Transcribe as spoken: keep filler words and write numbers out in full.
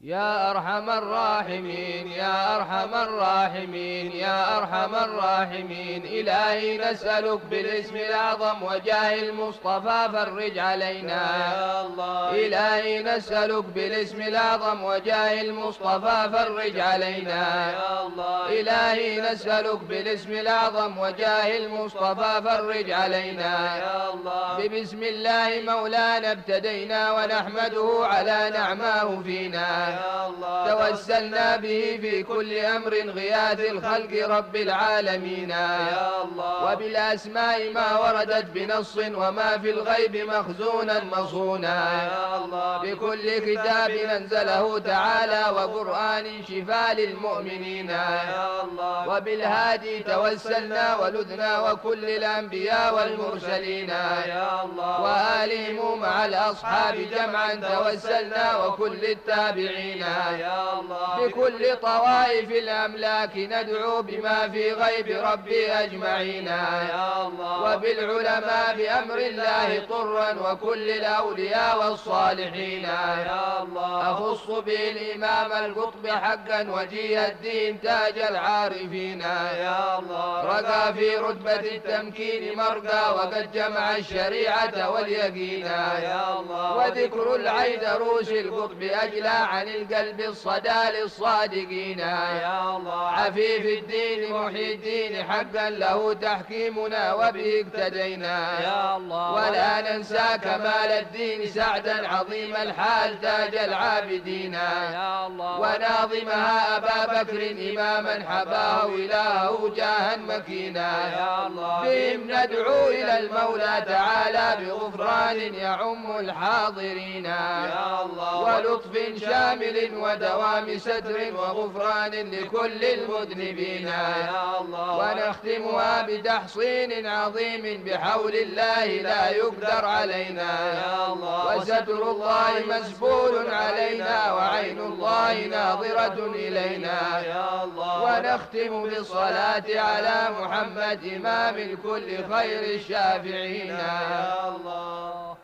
يا أرحم الراحمين يا أرحم الراحمين يا أرحم الراحمين إلهي نسألك بالاسم الأعظم وجاه المصطفى فرج علينا يا الله. إلهي نسألك بالاسم الأعظم وجاه المصطفى فرج علينا يا الله. إلهي نسألك بالاسم الأعظم وجاه المصطفى فرج علينا يا الله. ببسم الله مولانا ابتدينا ونحمده على نعماه فينا يا الله. توسلنا به في كل أمر غياث الخلق رب العالمين يا الله. وبالأسماء ما وردت بنص وما في الغيب مخزونا مصونا يا الله. بكل كتاب أنزله تعالى وقرآن شفاء للمؤمنين يا الله. وبالهادي توسلنا ولذنا وكل الأنبياء والمرسلين يا الله. وآلهم مع الأصحاب جمعا توسلنا وكل التابعين يا الله. بكل طوائف الأملاك ندعو بما في غيب ربي أجمعين يا الله. وبالعلماء بأمر الله طرا وكل الأولياء والصالحين يا الله. أخص به الإمام القطب حقا وجيه الدين تاج العارفين يا الله. رقى في رتبة التمكين مرقى وقد جمع الشريعة واليقين يا الله. وذكر العيدروس القطب أجلى عن القلب الصدى للصادقين يا الله. عفيف الدين محي الدين حقا له تحكيمنا وبه اقتدينا يا الله. ولا ننسى كمال الدين سعدا عظيم الحال تاج العابدين يا الله. وناظمها أبا بكر إماما حباه إلهه جاها مكينا يا الله. بهم ندعو إلى المولى تعالى بغفران يعم الحاضرين يا الله. ولطف شامل ودوام ستر وغفران لكل المذنبين يا الله. ونختمها بتحصين عظيم بحول الله لا يقدر علينا يا الله. وستر الله مسبول علينا وعين الله ناظرة إلينا يا الله. ونختم بالصلاة على محمد إمام الكل خير الشافعين يا الله.